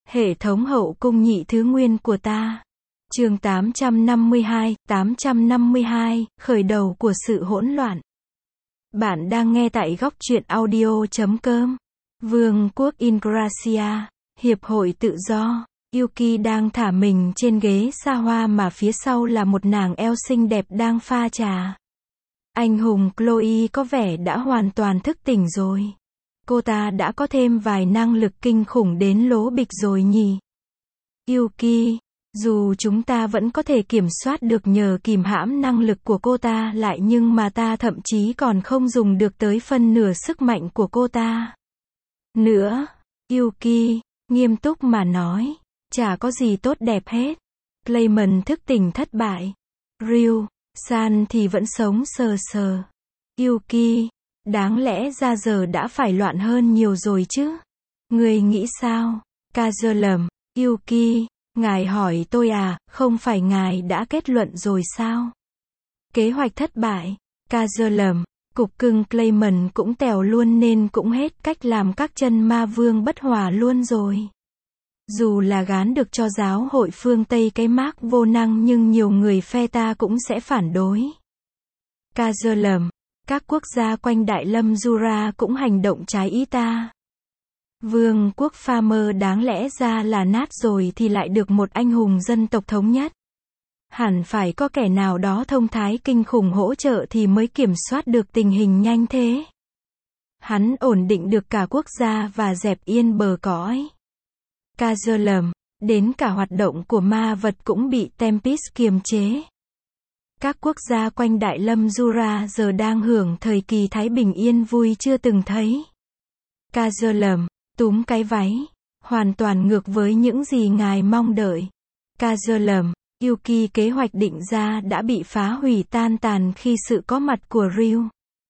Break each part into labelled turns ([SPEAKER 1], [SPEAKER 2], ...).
[SPEAKER 1] Hệ thống hậu cung nhị thứ nguyên của ta. Chương 852, khởi đầu của sự hỗn loạn. Bạn đang nghe tại góc truyện audio.com. Vương quốc Ingracia, Hiệp hội Tự do. Yuki đang thả mình trên ghế sa hoa mà phía sau là một nàng eo xinh đẹp đang pha trà. Anh hùng Chloe có vẻ đã hoàn toàn thức tỉnh rồi. Cô ta đã có thêm vài năng lực kinh khủng đến lố bịch rồi nhỉ. Yuki, dù chúng ta vẫn có thể kiểm soát được nhờ kìm hãm năng lực của cô ta lại nhưng mà ta thậm chí còn không dùng được tới phân nửa sức mạnh của cô ta. Nữa, Yuki, nghiêm túc mà nói, chả có gì tốt đẹp hết. Clayman thức tỉnh thất bại. Ryu-san thì vẫn sống sờ sờ. Yuki, đáng lẽ ra giờ đã phải loạn hơn nhiều rồi chứ. Ngươi nghĩ sao? Kazurlum, Yuki, ngài hỏi tôi à, không phải ngài đã kết luận rồi sao? Kế hoạch thất bại. Kazurlum, cục cưng Clayman cũng tèo luôn nên cũng hết cách làm các chân ma vương bất hòa luôn rồi. Dù là gán được cho giáo hội phương Tây cái mác vô năng nhưng nhiều người phe ta cũng sẽ phản đối. Kazurlum, các quốc gia quanh Đại Lâm Jura cũng hành động trái ý ta. Vương quốc Farmer đáng lẽ ra là nát rồi thì lại được một anh hùng dân tộc thống nhất. Hẳn phải có kẻ nào đó thông thái kinh khủng hỗ trợ thì mới kiểm soát được tình hình nhanh thế. Hắn ổn định được cả quốc gia và dẹp yên bờ cõi. Kazurlum, đến cả hoạt động của ma vật cũng bị Tempest kiềm chế. Các quốc gia quanh Đại Lâm Jura giờ đang hưởng thời kỳ thái bình yên vui chưa từng thấy. Kazurlum, túm cái váy, hoàn toàn ngược với những gì ngài mong đợi. Kazurlum, Yuki kế hoạch định ra đã bị phá hủy tan tàn khi sự có mặt của Ryu.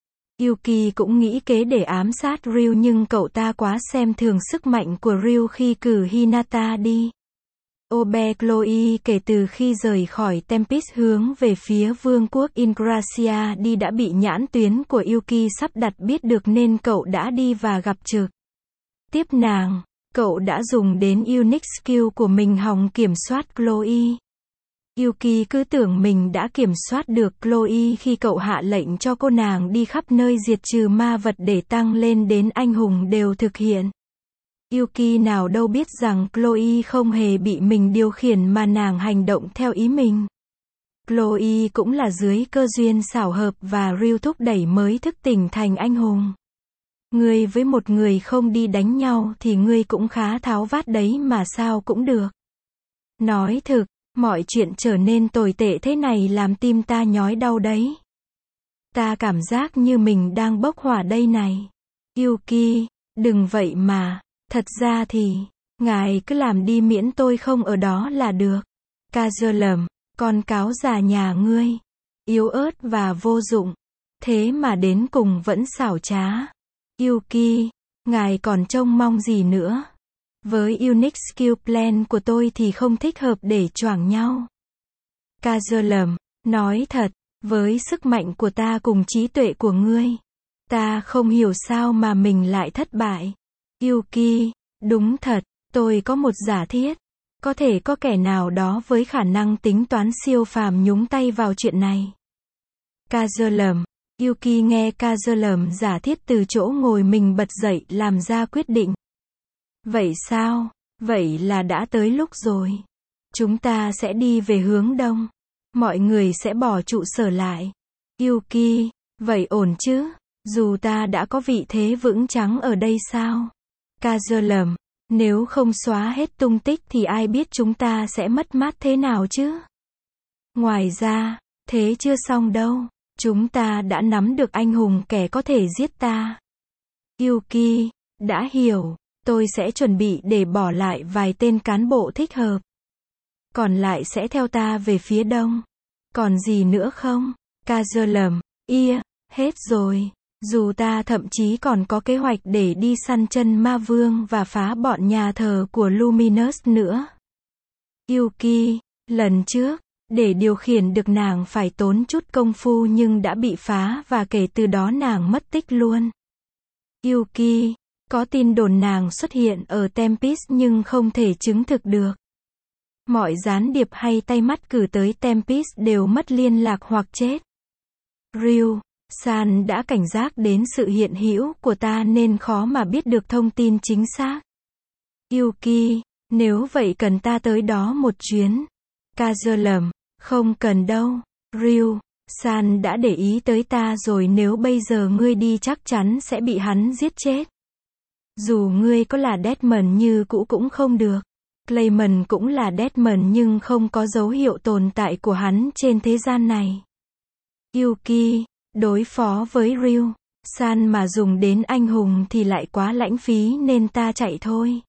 [SPEAKER 1] Yuki cũng nghĩ kế để ám sát Ryu nhưng cậu ta quá xem thường sức mạnh của Ryu khi cử Hinata đi. Obe Chloe kể từ khi rời khỏi Tempest hướng về phía vương quốc Ingracia đi đã bị nhãn tuyến của Yuki sắp đặt biết được nên cậu đã đi và gặp trực tiếp nàng. Cậu đã dùng đến unique skill của mình hòng kiểm soát Chloe. Yuki cứ tưởng mình đã kiểm soát được Chloe khi cậu hạ lệnh cho cô nàng đi khắp nơi diệt trừ ma vật để tăng lên đến anh hùng đều thực hiện. Yuki nào đâu biết rằng Chloe không hề bị mình điều khiển mà nàng hành động theo ý mình. Chloe cũng là dưới cơ duyên xảo hợp và Ryu thúc đẩy mới thức tỉnh thành anh hùng. Ngươi với một người không đi đánh nhau thì ngươi cũng khá tháo vát đấy mà sao cũng được. Nói thực, mọi chuyện trở nên tồi tệ thế này làm tim ta nhói đau đấy. Ta cảm giác như mình đang bốc hỏa đây này. Yuki, đừng vậy mà. Thật ra thì, ngài cứ làm đi miễn tôi không ở đó là được. Kazurlum, con cáo già nhà ngươi. Yếu ớt và vô dụng. Thế mà đến cùng vẫn xảo trá. Yuki, ngài còn trông mong gì nữa? Với unique skill plan của tôi thì không thích hợp để choảng nhau. Kazurlum, nói thật, với sức mạnh của ta cùng trí tuệ của ngươi, ta không hiểu sao mà mình lại thất bại. Yuki, đúng thật, tôi có một giả thiết. Có thể có kẻ nào đó với khả năng tính toán siêu phàm nhúng tay vào chuyện này. Kazurlum, Yuki nghe Kazurlum giả thiết từ chỗ ngồi mình bật dậy làm ra quyết định. Vậy sao? Vậy là đã tới lúc rồi. Chúng ta sẽ đi về hướng đông. Mọi người sẽ bỏ trụ sở lại. Yuki, vậy ổn chứ? Dù ta đã có vị thế vững chắn ở đây sao? Kazurlum, nếu không xóa hết tung tích thì ai biết chúng ta sẽ mất mát thế nào chứ? Ngoài ra, thế chưa xong đâu. Chúng ta đã nắm được anh hùng kẻ có thể giết ta. Yuki, đã hiểu. Tôi sẽ chuẩn bị để bỏ lại vài tên cán bộ thích hợp. Còn lại sẽ theo ta về phía đông. Còn gì nữa không? Kazurlum, hết rồi. Dù ta thậm chí còn có kế hoạch để đi săn chân ma vương và phá bọn nhà thờ của Luminous nữa. Yuki, lần trước, để điều khiển được nàng phải tốn chút công phu nhưng đã bị phá và kể từ đó nàng mất tích luôn. Yuki, Có tin đồn nàng xuất hiện ở Tempest nhưng không thể chứng thực được. Mọi gián điệp hay tay mắt cử tới Tempest đều mất liên lạc hoặc chết. Ryu, San đã cảnh giác đến sự hiện hữu của ta nên khó mà biết được thông tin chính xác. Yuki, nếu vậy cần ta tới đó một chuyến. Kazulam, không cần đâu. Ryu, San đã để ý tới ta rồi, nếu bây giờ ngươi đi chắc chắn sẽ bị hắn giết chết. Dù ngươi có là Desmond như cũ cũng không được. Clayman cũng là Desmond nhưng không có dấu hiệu tồn tại của hắn trên thế gian này. Yuki, đối phó với Ryu, San mà dùng đến anh hùng thì lại quá lãng phí nên ta chạy thôi.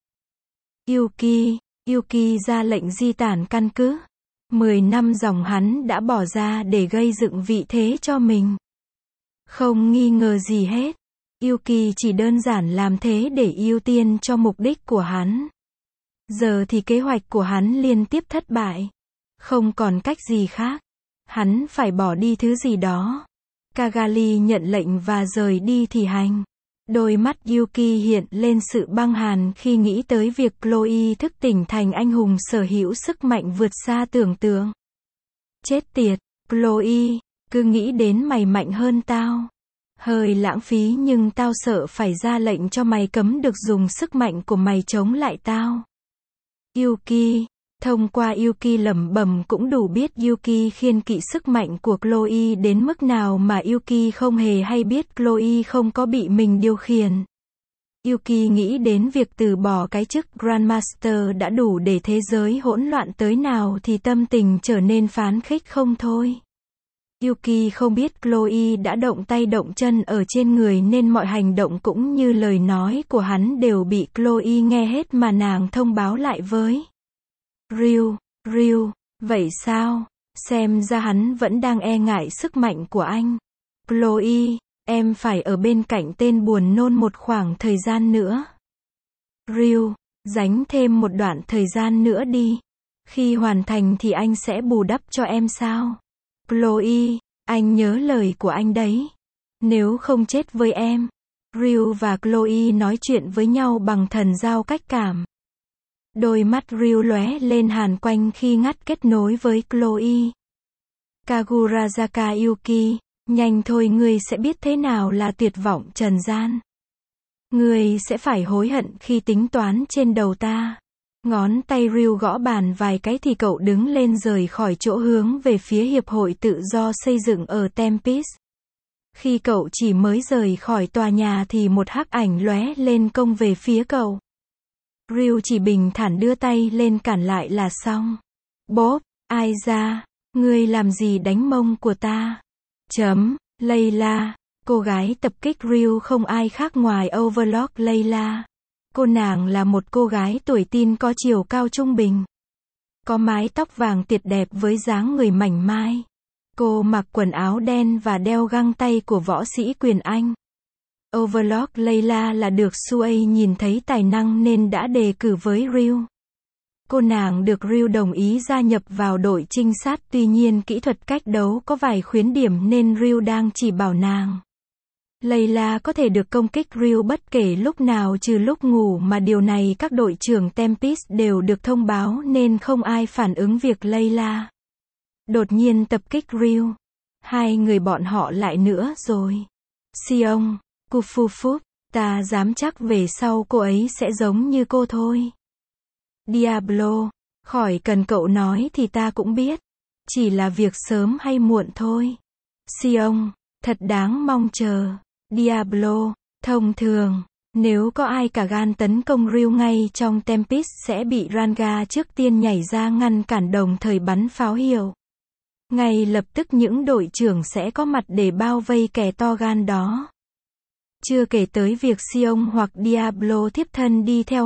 [SPEAKER 1] Yuki ra lệnh di tản căn cứ. 10 năm dòng hắn đã bỏ ra để gây dựng vị thế cho mình. Không nghi ngờ gì hết. Yuki chỉ đơn giản làm thế để ưu tiên cho mục đích của hắn. Giờ thì kế hoạch của hắn liên tiếp thất bại. Không còn cách gì khác. Hắn phải bỏ đi thứ gì đó. Cagali nhận lệnh và rời đi thì hành. Đôi mắt Yuki hiện lên sự băng hàn khi nghĩ tới việc Chloe thức tỉnh thành anh hùng sở hữu sức mạnh vượt xa tưởng tượng. Chết tiệt, Chloe, cứ nghĩ đến mày mạnh hơn tao. Hơi lãng phí nhưng tao sợ phải ra lệnh cho mày cấm được dùng sức mạnh của mày chống lại tao. Yuki, thông qua Yuki lẩm bẩm cũng đủ biết Yuki khiên kỵ sức mạnh của Chloe đến mức nào mà Yuki không hề hay biết Chloe không có bị mình điều khiển. Yuki nghĩ đến việc từ bỏ cái chức Grandmaster đã đủ để thế giới hỗn loạn tới nào thì tâm tình trở nên phấn khích không thôi. Yuki không biết Chloe đã động tay động chân ở trên người nên mọi hành động cũng như lời nói của hắn đều bị Chloe nghe hết mà nàng thông báo lại với Ryu, vậy sao? Xem ra hắn vẫn đang e ngại sức mạnh của anh. Chloe, em phải ở bên cạnh tên buồn nôn một khoảng thời gian nữa. Ryu, dành thêm một đoạn thời gian nữa đi. Khi hoàn thành thì anh sẽ bù đắp cho em sao? Chloe, anh nhớ lời của anh đấy. Nếu không chết với em. Ryu và Chloe nói chuyện với nhau bằng thần giao cách cảm. Đôi mắt Ryu lóe lên hàn quanh khi ngắt kết nối với Chloe. Kagurazaka Yuki, nhanh thôi, ngươi sẽ biết thế nào là tuyệt vọng trần gian. Ngươi sẽ phải hối hận khi tính toán trên đầu ta. Ngón tay Ryu gõ bàn vài cái thì cậu đứng lên rời khỏi chỗ hướng về phía Hiệp hội Tự do xây dựng ở Tempest. Khi cậu chỉ mới rời khỏi tòa nhà thì một hắc ảnh lóe lên công về phía cậu. Ryu chỉ bình thản đưa tay lên cản lại là xong. Bob, ai ra? Ngươi làm gì đánh mông của ta? Layla, cô gái tập kích Ryu không ai khác ngoài Overlock Layla. Cô nàng là một cô gái tuổi teen có chiều cao trung bình. Có mái tóc vàng tuyệt đẹp với dáng người mảnh mai. Cô mặc quần áo đen và đeo găng tay của võ sĩ quyền Anh. Overlock Layla là được Shuei nhìn thấy tài năng nên đã đề cử với Ryu. Cô nàng được Ryu đồng ý gia nhập vào đội trinh sát, tuy nhiên kỹ thuật cách đấu có vài khuyết điểm nên Ryu đang chỉ bảo nàng. Layla có thể được công kích Ryu bất kể lúc nào trừ lúc ngủ, mà điều này các đội trưởng Tempest đều được thông báo nên không ai phản ứng việc Layla đột nhiên tập kích Ryu. Hai người bọn họ lại nữa rồi. Sion, Kufufu, ta dám chắc về sau cô ấy sẽ giống như cô thôi. Diablo, khỏi cần cậu nói thì ta cũng biết. Chỉ là việc sớm hay muộn thôi. Sion, thật đáng mong chờ. Diablo, thông thường, nếu có ai cả gan tấn công Ryu ngay trong Tempest sẽ bị Ranga trước tiên nhảy ra ngăn cản đồng thời bắn pháo hiệu. Ngay lập tức những đội trưởng sẽ có mặt để bao vây kẻ to gan đó. Chưa kể tới việc Sion hoặc Diablo thiếp thân đi theo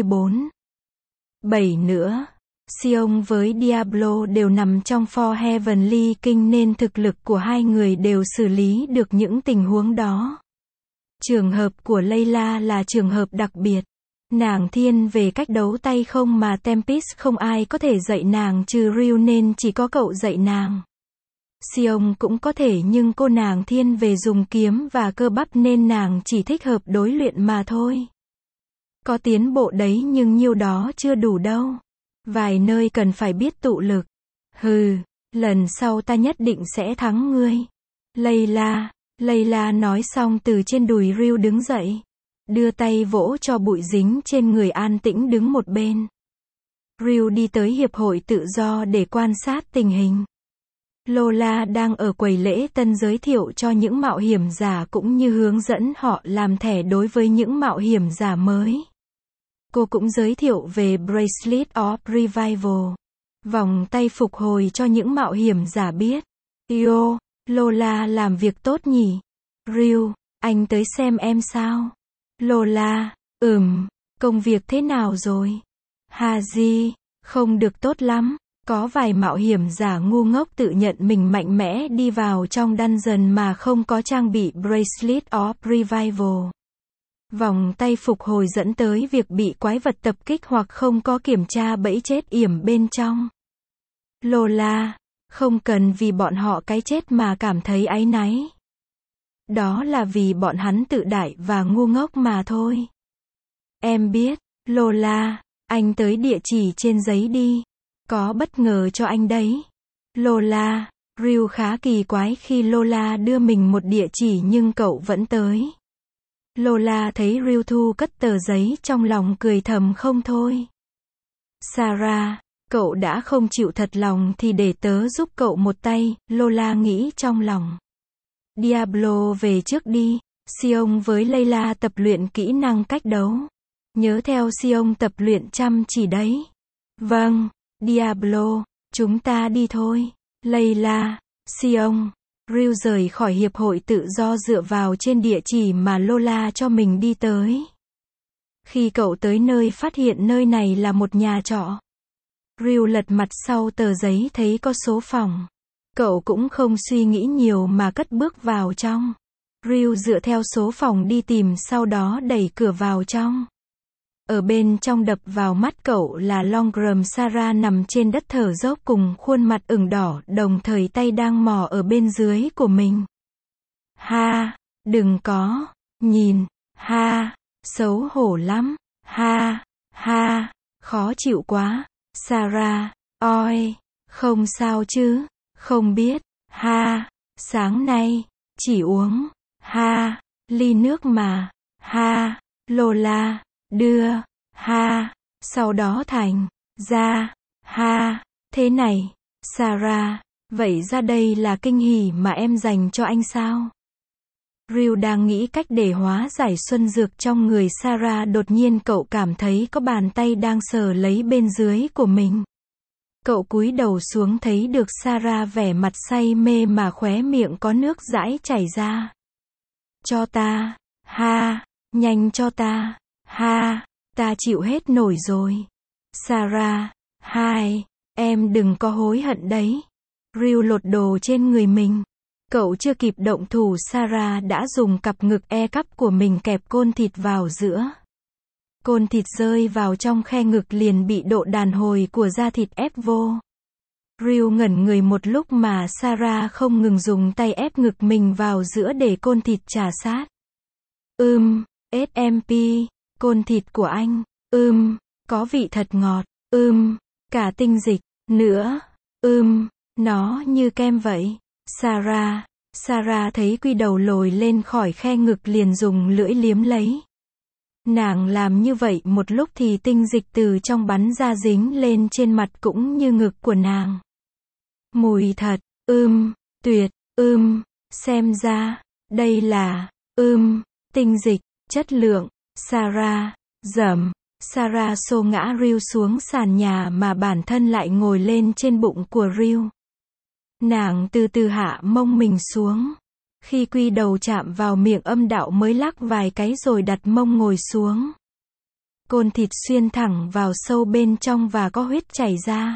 [SPEAKER 1] 24/7 nữa. Sion với Diablo đều nằm trong For Heavenly King nên thực lực của hai người đều xử lý được những tình huống đó. Trường hợp của Layla là trường hợp đặc biệt. Nàng thiên về cách đấu tay không mà Tempest không ai có thể dạy nàng trừ Ryu nên chỉ có cậu dạy nàng. Sion cũng có thể nhưng cô nàng thiên về dùng kiếm và cơ bắp nên nàng chỉ thích hợp đối luyện mà thôi. Có tiến bộ đấy nhưng nhiêu đó chưa đủ đâu. Vài nơi cần phải biết tụ lực. Hừ, lần sau ta nhất định sẽ thắng ngươi. Layla nói xong từ trên đùi Ryu đứng dậy. Đưa tay vỗ cho bụi dính trên người, an tĩnh đứng một bên. Ryu đi tới Hiệp hội Tự do để quan sát tình hình. Lola đang ở quầy lễ tân giới thiệu cho những mạo hiểm giả cũng như hướng dẫn họ làm thẻ đối với những mạo hiểm giả mới. Cô cũng giới thiệu về Bracelet of Revival, vòng tay phục hồi cho những mạo hiểm giả biết. Yo, Lola làm việc tốt nhỉ? Ryu, anh tới xem em sao? Lola, công việc thế nào rồi? Haji, không được tốt lắm. Có vài mạo hiểm giả ngu ngốc tự nhận mình mạnh mẽ đi vào trong dungeon mà không có trang bị Bracelet of Revival. Vòng tay phục hồi dẫn tới việc bị quái vật tập kích hoặc không có kiểm tra bẫy chết yểm bên trong. Lola, không cần vì bọn họ cái chết mà cảm thấy áy náy. Đó là vì bọn hắn tự đại và ngu ngốc mà thôi. Em biết, Lola, anh tới địa chỉ trên giấy đi. Có bất ngờ cho anh đấy. Lola, Ryu khá kỳ quái khi Lola đưa mình một địa chỉ nhưng cậu vẫn tới. Lola thấy Ryu thu cất tờ giấy trong lòng cười thầm không thôi. Sarah, cậu đã không chịu thật lòng thì để tớ giúp cậu một tay, Lola nghĩ trong lòng. Diablo về trước đi, Sion với Layla tập luyện kỹ năng cách đấu. Nhớ theo Sion tập luyện chăm chỉ đấy. Vâng, Diablo, chúng ta đi thôi. Layla, Sion, Ryu rời khỏi Hiệp hội Tự do dựa vào trên địa chỉ mà Lola cho mình đi tới. Khi cậu tới nơi phát hiện nơi này là một nhà trọ. Ryu lật mặt sau tờ giấy thấy có số phòng. Cậu cũng không suy nghĩ nhiều mà cất bước vào trong. Ryu dựa theo số phòng đi tìm, sau đó đẩy cửa vào trong. Ở bên trong đập vào mắt cậu là Longram Sarah nằm trên đất thở dốc cùng khuôn mặt ửng đỏ, đồng thời tay đang mò ở bên dưới của mình. Ha, đừng có, nhìn, ha, xấu hổ lắm, ha, khó chịu quá, Sarah, oi, không sao chứ, không biết, ha, sáng nay, chỉ uống, ha, ly nước mà, ha, Lola, đưa, ha, sau đó thành, ra, ha, thế này, Sarah, vậy ra đây là kinh hỉ mà em dành cho anh sao? Ryu đang nghĩ cách để hóa giải xuân dược trong người Sarah, đột nhiên cậu cảm thấy có bàn tay đang sờ lấy bên dưới của mình. Cậu cúi đầu xuống thấy được Sarah vẻ mặt say mê mà khóe miệng có nước dãi chảy ra. Cho ta, ha, nhanh cho ta, ha, ta chịu hết nổi rồi. Sarah, hai, em đừng có hối hận đấy. Ryu lột đồ trên người mình. Cậu chưa kịp động thủ, Sarah đã dùng cặp ngực e cắp của mình kẹp côn thịt vào giữa. Côn thịt rơi vào trong khe ngực liền bị độ đàn hồi của da thịt ép vô. Ryu ngẩn người một lúc mà Sarah không ngừng dùng tay ép ngực mình vào giữa để côn thịt trà sát. SMP, côn thịt của anh, có vị thật ngọt, cả tinh dịch, nữa, nó như kem vậy. Sarah thấy quy đầu lồi lên khỏi khe ngực liền dùng lưỡi liếm lấy. Nàng làm như vậy một lúc thì tinh dịch từ trong bắn ra dính lên trên mặt cũng như ngực của nàng. Mùi thật, tuyệt, xem ra, đây là, tinh dịch, chất lượng, Sarah xô ngã Ryu xuống sàn nhà mà bản thân lại ngồi lên trên bụng của Ryu. Nàng từ từ hạ mông mình xuống. Khi quy đầu chạm vào miệng âm đạo mới lắc vài cái rồi đặt mông ngồi xuống. Côn thịt xuyên thẳng vào sâu bên trong và có huyết chảy ra.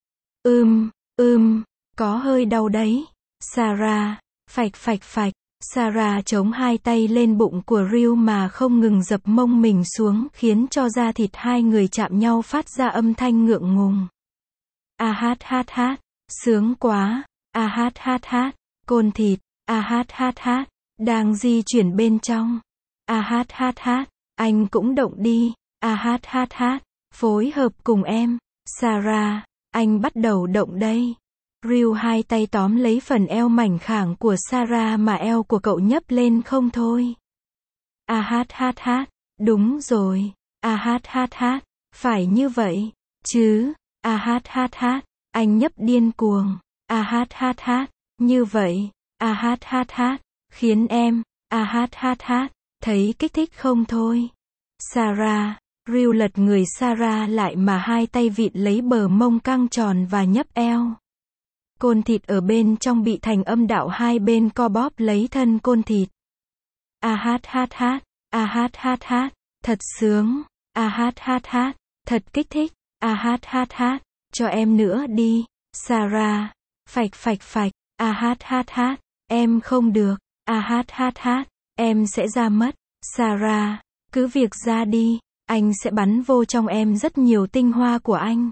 [SPEAKER 1] Có hơi đau đấy. Sarah, phạch. Sarah chống hai tay lên bụng của Ryu mà không ngừng dập mông mình xuống, khiến cho da thịt hai người chạm nhau phát ra âm thanh ngượng ngùng. Hát, sướng quá. Hát, côn thịt. Hát, đang di chuyển bên trong. Hát, anh cũng động đi. phối hợp cùng em. Sarah, anh bắt đầu động đây. Ryu hai tay tóm lấy phần eo mảnh khảnh của Sarah mà eo của cậu nhấp lên không thôi. Đúng rồi. Phải như vậy, chứ. Anh nhấp điên cuồng. Như vậy. Khiến em. Thấy kích thích không thôi. Sarah. Ryu lật người Sarah lại mà hai tay vịn lấy bờ mông căng tròn và nhấp eo. Côn thịt ở bên trong bị thành âm đạo hai bên co bóp lấy thân côn thịt. Thật sướng. Thật kích thích. Cho em nữa đi. Sarah. Phạch. Em không được. Em sẽ ra mất. Sarah. Cứ việc ra đi. Anh sẽ bắn vô trong em rất nhiều tinh hoa của anh.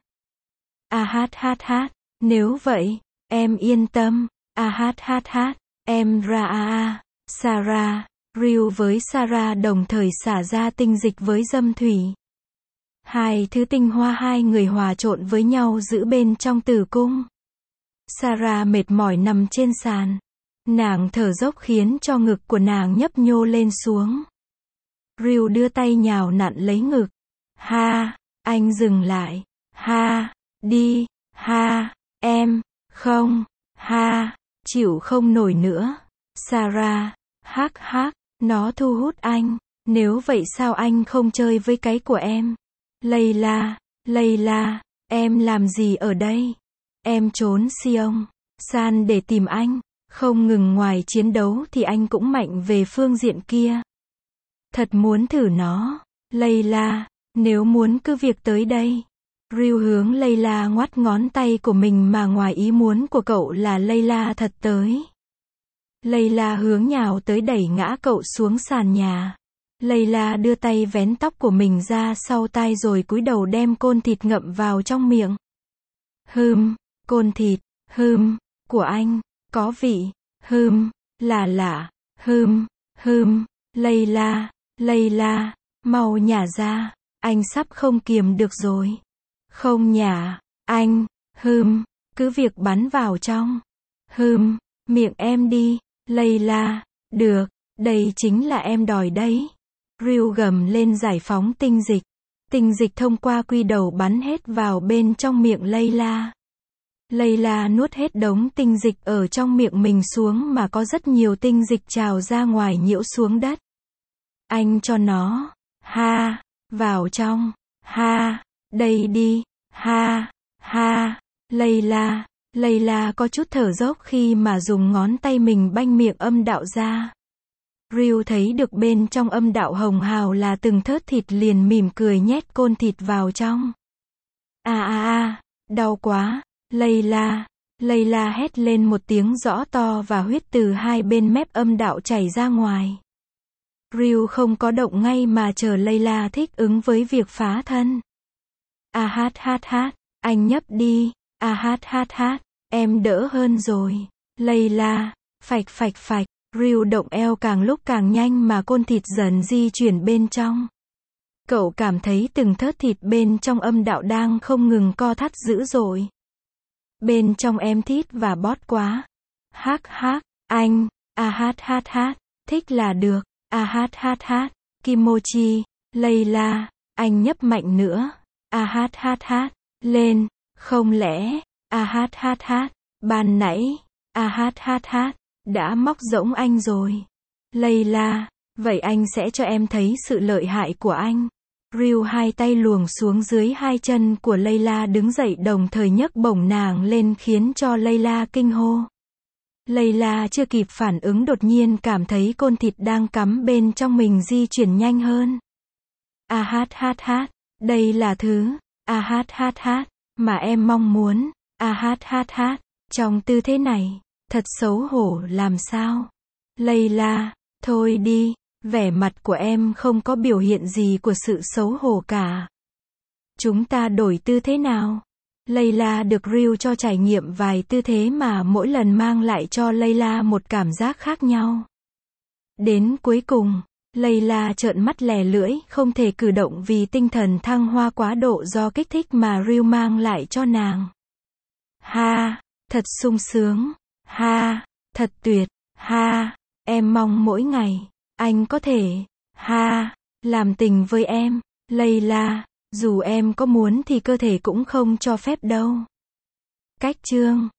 [SPEAKER 1] Nếu vậy, em yên tâm. Em ra. Sarah. Ryu với Sarah đồng thời xả ra tinh dịch với dâm thủy. Hai thứ tinh hoa hai người hòa trộn với nhau giữ bên trong tử cung. Sarah mệt mỏi nằm trên sàn. Nàng thở dốc khiến cho ngực của nàng nhấp nhô lên xuống. Ryu đưa tay nhào nặn lấy ngực. Anh dừng lại. Đi. Em. Không. Chịu không nổi nữa. Sarah. Nó thu hút anh. Nếu vậy sao anh không chơi với cái của em? Layla. Em làm gì ở đây? Em trốn Sion San để tìm anh. Không ngừng ngoài chiến đấu thì anh cũng mạnh về phương diện kia. Thật muốn thử nó. Layla, nếu muốn cứ việc tới đây. Ryu hướng Layla ngoắt ngón tay của mình mà ngoài ý muốn của cậu là Layla thật tới. Layla hướng nhào tới đẩy ngã cậu xuống sàn nhà. Layla đưa tay vén tóc của mình ra sau tai rồi cúi đầu đem côn thịt ngậm vào trong miệng. Côn thịt, của anh, có vị, là lạ, Layla, mau nhả ra, anh sắp không kiềm được rồi. Không nhả, anh, cứ việc bắn vào trong. Miệng em đi, Layla, được, đây chính là em đòi đấy. Ryu gầm lên giải phóng tinh dịch. Tinh dịch thông qua quy đầu bắn hết vào bên trong miệng Layla. Layla nuốt hết đống tinh dịch ở trong miệng mình xuống mà có rất nhiều tinh dịch trào ra ngoài nhiễu xuống đất. Anh cho nó, vào trong, đây đi, Layla có chút thở dốc khi mà dùng ngón tay mình banh miệng âm đạo ra. Ryu thấy được bên trong âm đạo hồng hào là từng thớt thịt liền mỉm cười nhét côn thịt vào trong. Đau quá, Layla hét lên một tiếng rõ to và huyết từ hai bên mép âm đạo chảy ra ngoài. Ryu không có động ngay mà chờ Layla thích ứng với việc phá thân. Anh nhấp đi, em đỡ hơn rồi. Layla, phạch, Ryu động eo càng lúc càng nhanh mà côn thịt dần di chuyển bên trong. Cậu cảm thấy từng thớt thịt bên trong âm đạo đang không ngừng co thắt dữ dội. Bên trong em thít và bót quá. Anh, thích là được, Kimochi, Layla, anh nhấp mạnh nữa, lên, không lẽ, ban nãy, đã móc rỗng anh rồi. Layla, vậy anh sẽ cho em thấy sự lợi hại của anh. Ryu hai tay luồn xuống dưới hai chân của Layla đứng dậy đồng thời nhấc bổng nàng lên khiến cho Layla kinh hô. Layla chưa kịp phản ứng đột nhiên cảm thấy côn thịt đang cắm bên trong mình di chuyển nhanh hơn. Đây là thứ, mà em mong muốn, trong tư thế này, thật xấu hổ làm sao. Layla, thôi đi, vẻ mặt của em không có biểu hiện gì của sự xấu hổ cả. Chúng ta đổi tư thế nào? Layla được Ryu cho trải nghiệm vài tư thế mà mỗi lần mang lại cho Layla một cảm giác khác nhau. Đến cuối cùng, Layla trợn mắt lè lưỡi, không thể cử động vì tinh thần thăng hoa quá độ do kích thích mà Ryu mang lại cho nàng. Ha, thật sung sướng. Ha, thật tuyệt. Ha, em mong mỗi ngày, anh có thể, ha, làm tình với em. Layla, dù em có muốn thì cơ thể cũng không cho phép đâu. Cách chương